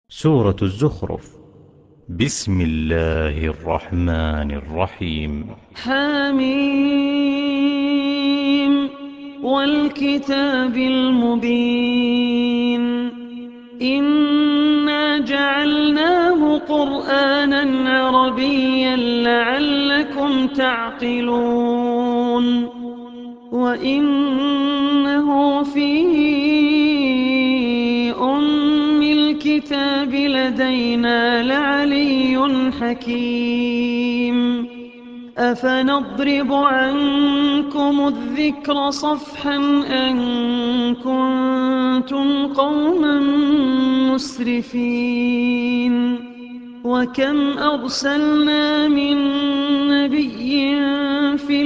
سورة الزخرف. بسم الله الرحمن الرحيم. حميم والكتاب المبين إنا جعلناه قرآنا عربيا لعلكم تعقلون وإنه في الكتاب لدينا لعلي حكيم أفنضرب عنكم الذكر صفحا أن كنتم قوما مسرفين وكم أرسلنا من نبي في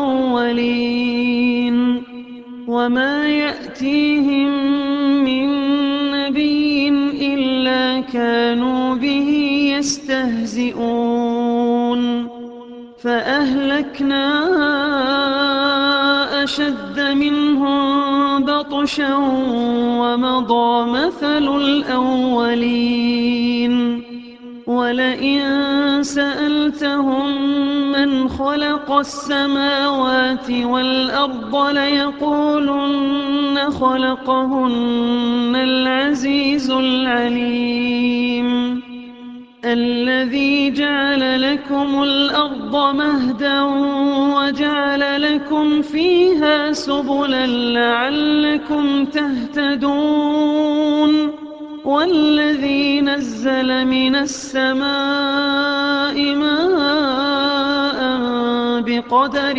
الأولين وما يأتيهم من نبي إلا كانوا به يستهزئون فأهلكنا أشد منهم بطشا ومضى مثل الأولين ولئن سألتهم من خلق السماوات والأرض ليقولن خلقهن العزيز العليم الذي جعل لكم الأرض مهدا وجعل لكم فيها سبلا لعلكم تهتدون والذي نزل من السماء ماء بقدر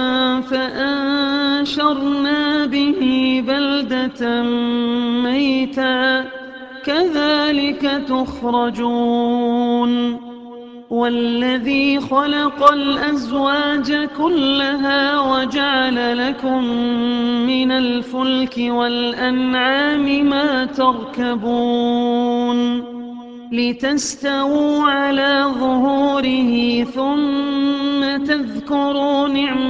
فأنشرنا به بلدة ميتا كذلك تخرجون والذي خلق الأزواج كلها وجعل لكم من الفلك والأنعام ما تركبون لتستووا على ظهوره ثم تذكروا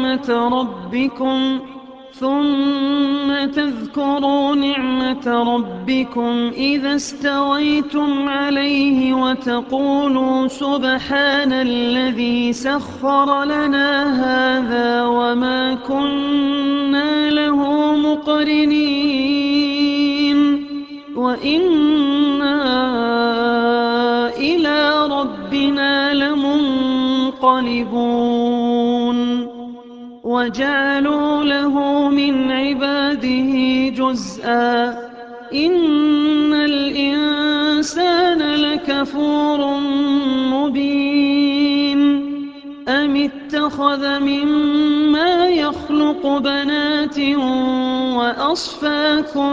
نعمة ربكم إذا استويتم عليه وتقولوا سبحان الذي سخر لنا هذا وما كنا له مقرنين وإنا إلى ربنا لمنقلبون وجعلوا له من عباده جزءا إن الإنسان لكفور مبين أم اتخذ مما يخلق بنات وأصفاكم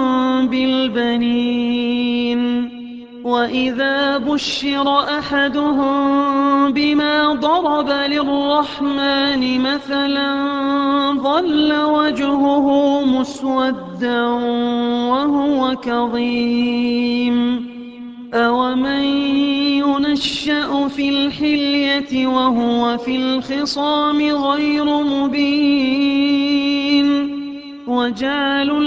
بالبنين وإذا بشر أحدهم بما ضرب للرحمن مثلا ظل وجهه مسودا وهو كظيم أومن ينشأ في الحلية وهو في الخصام غير مبين وجعلوا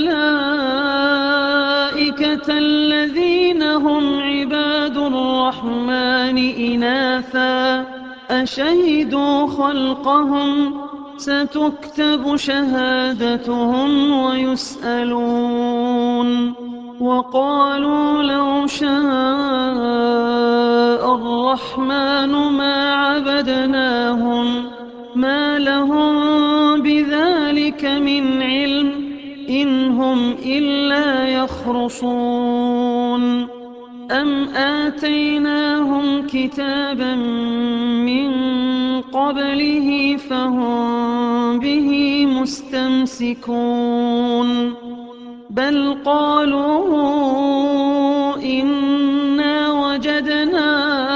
الملائكة الذين هم عباد الرحمن إناثا أشهدوا خلقهم ستكتب شهادتهم ويسألون وقالوا لو شاء الرحمن ما عبدناهم ما لهم بذلك من علم إن هم إلا يخرصون أم آتيناهم كتابا من قبله فهم به مستمسكون بل قالوا إنا وجدنا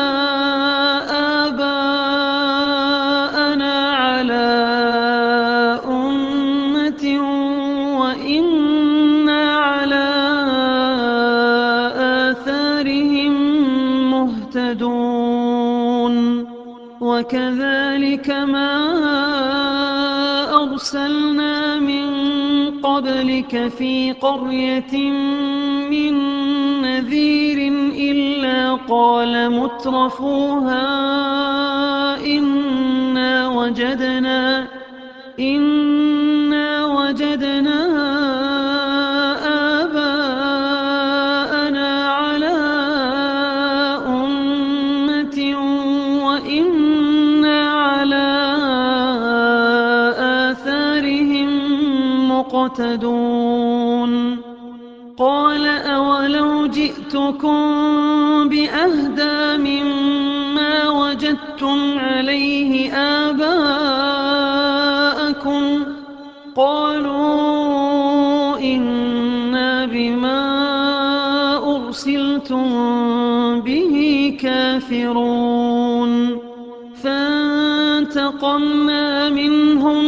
آباءنا على أمة وإنا على آثارهم مهتدون وكذلك ما أرسلنا من قبلك في قرية من نذير وقال مترفوها إنا وجدنا آباءنا على أمة وإنا على آثارهم مقتدون قال أولو جئتكم بأهدى مما وجدتم عليه آباءكم قالوا إنا بما أرسلتم به كافرون فانتقمنا منهم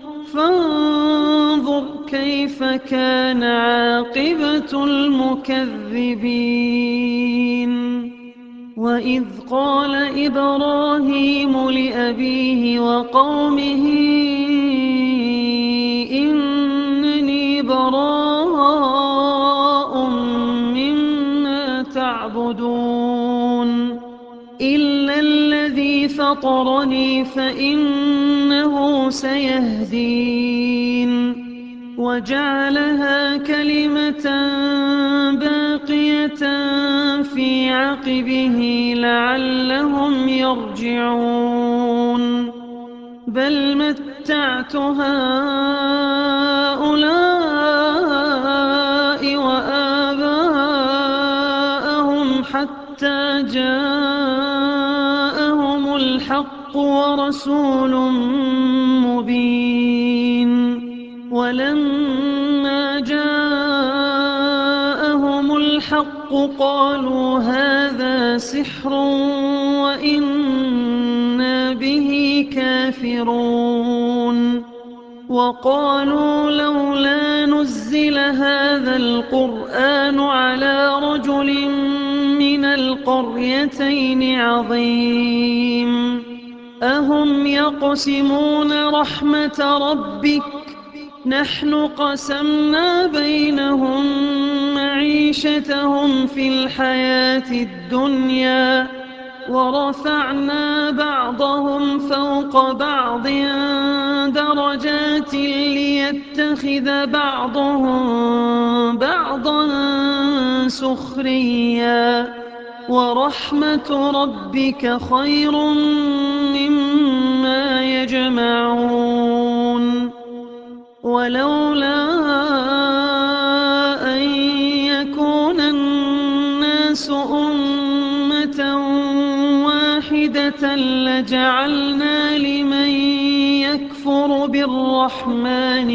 فانظر كيف كان عاقبة المكذبين وإذ قال إبراهيم لأبيه وقومه إنني براء مما تعبدون إلا الذي فطرني فإنه سيهدين وجعلها كلمة باقية في عقبه لعلهم يرجعون بل متعت هؤلاء وآباءهم حتى جاءهم الحق ورسول مبين ولما جاءهم الحق قالوا هذا سحر وإنا به كافرون وقالوا لولا نزل هذا القرآن على رجل من القريتين عظيم أهم يقسمون رحمة ربك نحن قسمنا بينهم معيشتهم في الحياة الدنيا ورفعنا بعضهم فوق بعض درجات ليتخذ بعضهم بعضا سخريا ورحمة ربك خير مما يجمعون ولولا أن يكون الناس أمة واحدة لجعلنا لمن يكفر بالرحمن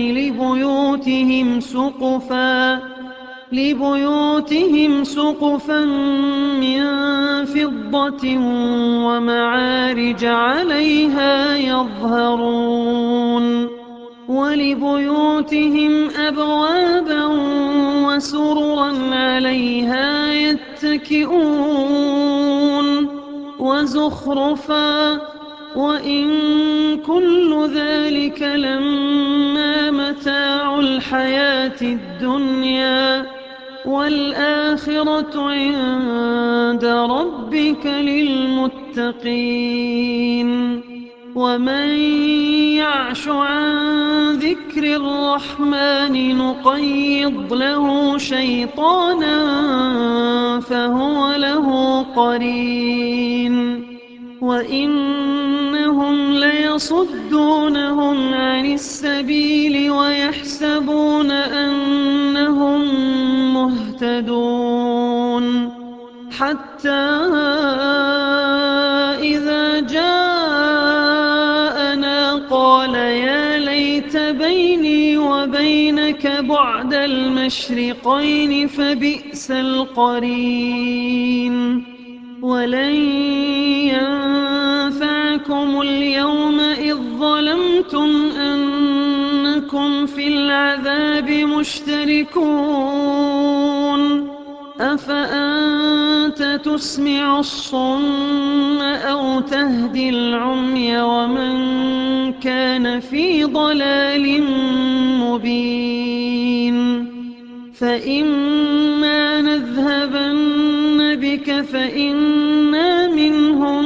لبيوتهم سقفا من فضة ومعارج عليها يظهرون ولبيوتهم أبوابا وسررا عليها يتكئون وزخرفا وإن كل ذلك لما متاع الحياة الدنيا والآخرة عند ربك للمتقين ومن يعش عن ذكر الرحمن نقيض له شيطانا فهو له قرين وإنهم ليصدونهم عن السبيل ويحسبون أنهم مهتدون حتى إذا جاءنا قال يا ليت بيني وبينك بعد المشرقين فبئس القرين ولن ينفعكم اليوم إذ ظلمتم أنكم في العذاب مشتركون أفأنت تسمع الصم أو تهدي العمي ومن كان في ضلال مبين فإما نذهبن بك نذقك فإنا منهم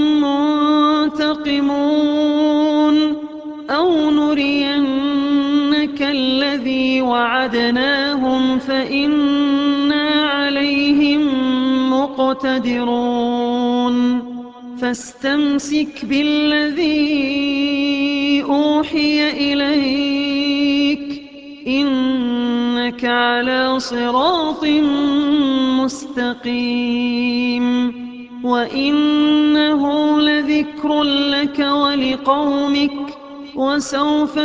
منتقمون أو نرينك الذي وعدناهم فإنا عليهم مقتدرون فاستمسك بالذي أوحي إليك إنك على صراط مستقيم وإنه لذكر لك ولقومك وسوف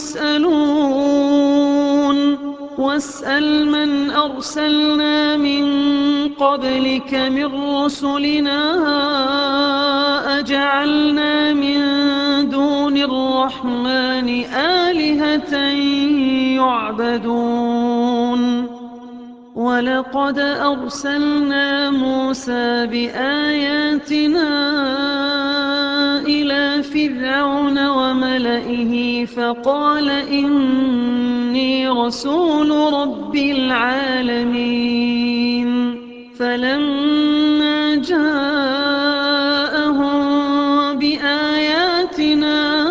تسألون واسأل من أرسلنا من قبلك من رسلنا أجعلنا من دون الرحمن آلهة يعبدون ولقد أرسلنا موسى بآياتنا إلى فرعون وملئه فقال إني رسول رب العالمين فلما جاءهم بآياتنا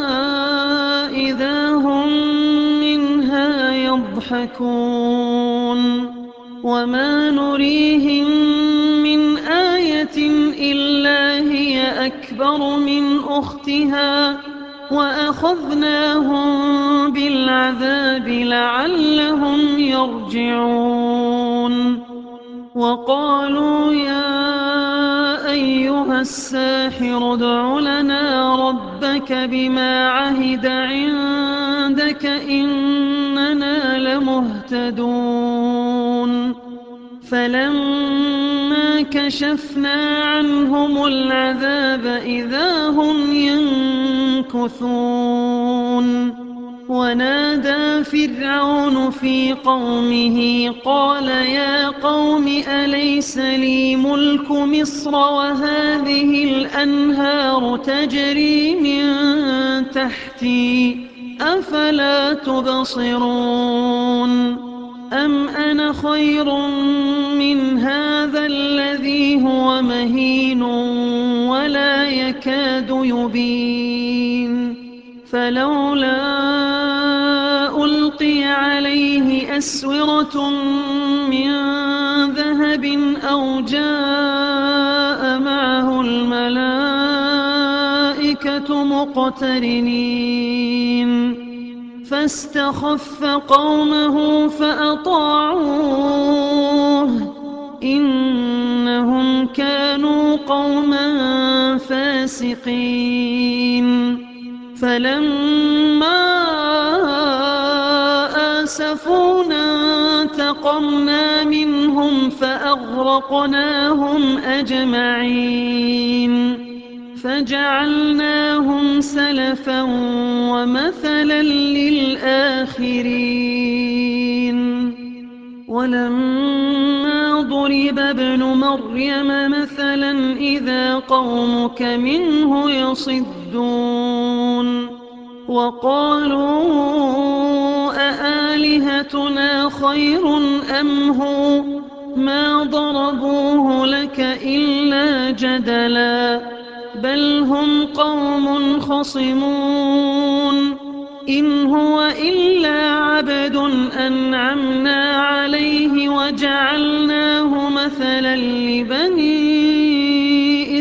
إذا هم منها يضحكون وما نريهم من آية إلا هي أكبر من أختها وأخذناهم بالعذاب لعلهم يرجعون وقالوا يا أيها الساحر ادع لنا ربك بما عهد عندك إننا لمهتدون فلما كشفنا عنهم العذاب إذا هم ينكثون ونادى فرعون في قومه قال يا قوم أليس لي ملك مصر وهذه الأنهار تجري من تحتي أفلا تبصرون أم أنا خير من هذا الذي هو مهين ولا يكاد يبين فلولا ألقي عليه أسورة من ذهب أو جاء معه الملائكة مقترنين فاستخف قومه فأطاعوه إنهم كانوا قوما فاسقين فلما آسفونا انتقمنا منهم فأغرقناهم أجمعين فجعلناهم سلفا ومثلا للآخرين ولما ضرب ابن مريم مثلا إذا قومك منه يصدون وقالوا أآلهتنا خير أم هو ما ضربوه لك إلا جدلا بل هم قوم خصمون إن هو إلا عبد أنعمنا عليه وجعلناه مثلا لبني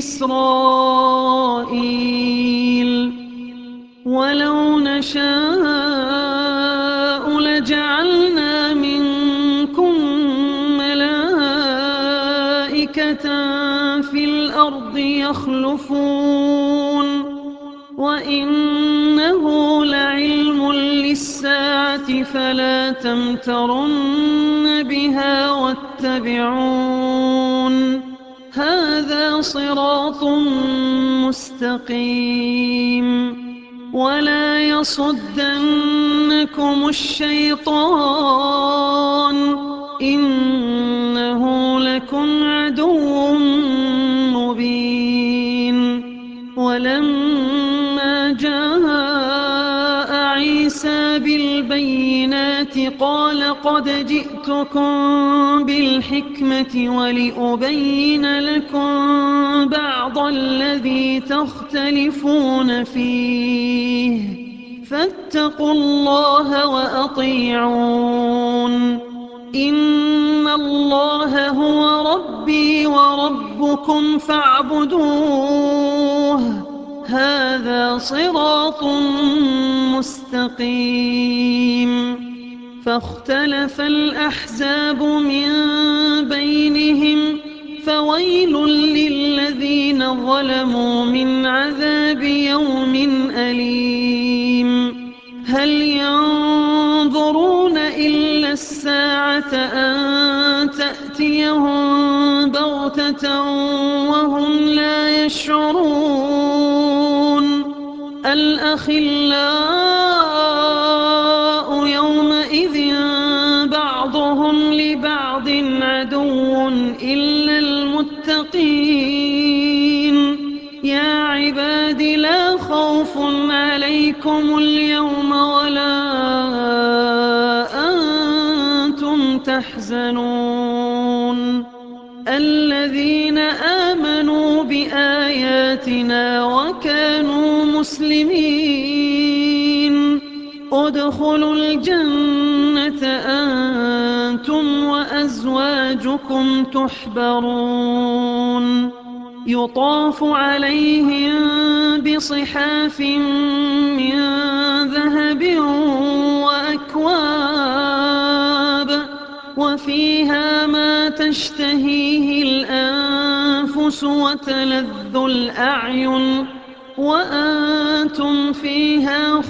إسرائيل ولو نشاء لجعلنا منكم ملائكة في الأرض يخلفون وإنه لعلم للساعة فلا تمترن بها واتبعون هذا صراط مستقيم ولا يصدنكم الشيطان إنه لكم عدو مبين ولما جاء عيسى بالبينات البينة قال قد جئتكم بالحكمة ولأبين لكم بعض الذي تختلفون فيه فاتقوا الله وأطيعون إن الله هو ربي وربكم فاعبدوه هذا صراط مستقيم فاختلف الأحزاب من بينهم فويل للذين ظلموا من عذاب يوم أليم هل ينظرون إلا الساعة أن تأتيهم بغتة وهم لا يشعرون الأخلاء يومئذ بعضهم لبعض عدو إلا المتقين يا عباد لا خوف عليكم اليوم ولا أنتم تحزنون الذين آمنوا بآياتنا وكانوا مسلمين ادخلوا الجنة أنتم وأزواجكم تحبرون يطاف عليهم بصحاف من ذهب وأكواب وفيها ما تشتهيه الأنفس وتلذ الأعين وأنتم فيها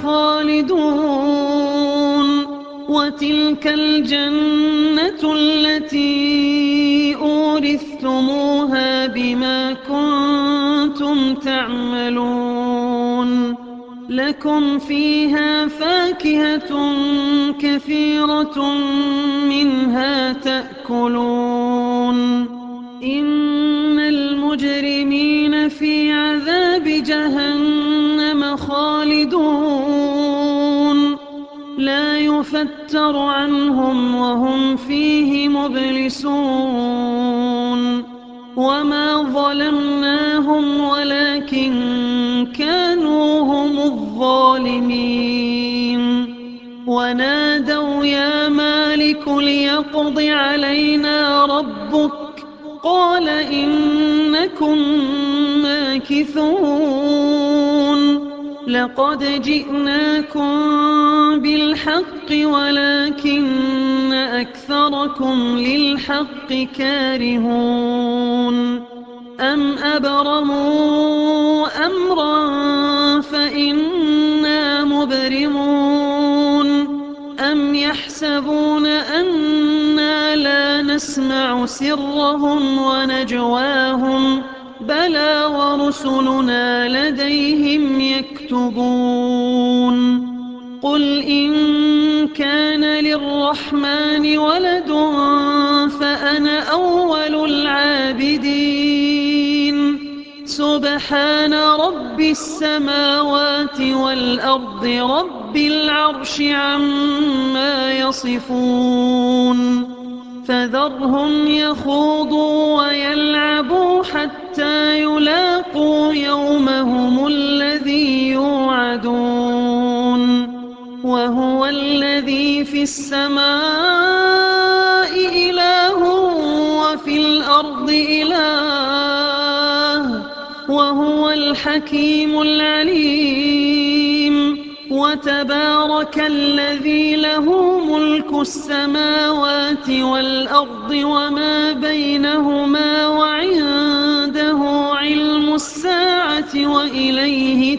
خالدون وتلك الجنة التي أورثتموها بما كنتم تعملون لكم فيها فاكهة كثيرة منها تأكلون إن المجرمين في عذاب جهنم خالدون لا يفتر عنهم وهم فيه مبلسون وما ظلمناهم ولكن كانوا هم الظالمين ونادوا يا مالك ليقض علينا ربك قال إنكم ماكثون لقد جئناكم بالحق ولكن أكثركم للحق كارهون أم أبرموا أمرا فإنا مبرمون أم يحسبون أنا لا نسمع سرهم ونجواهم بلى ورسلنا لديهم يكتبون قل إن كان للرحمن ولد فأنا أول العابدين سبحان رب السماوات والأرض رب العرش عما يصفون فذرهم يخوضوا ويلعبوا حتى يلاقوا يومهم الذي يوعدون وهو الذي في السماء إله وفي الأرض إله وهو الحكيم العليم وتبارك الذي له ملك السماوات والأرض وما بينهما وعنده علم الساعة وإليه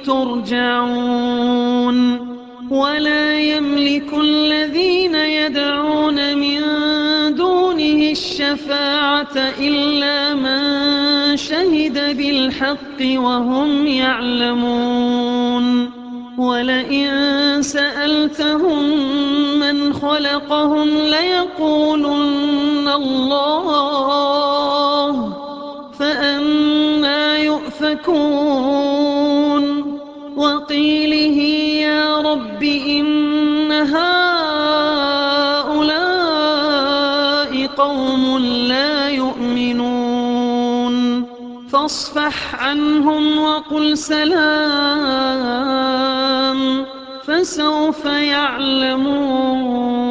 ترجعون ولا يملك الذين يدعون من دونه الشفاعة إلا من شهد بالحق وهم يعلمون ولئن سألتهم من خلقهم ليقولن الله فأنى يؤفكون وقيله يا رب إن هؤلاء قوم لا يؤمنون فاصفح عنهم وقل سلام فسوف يعلمون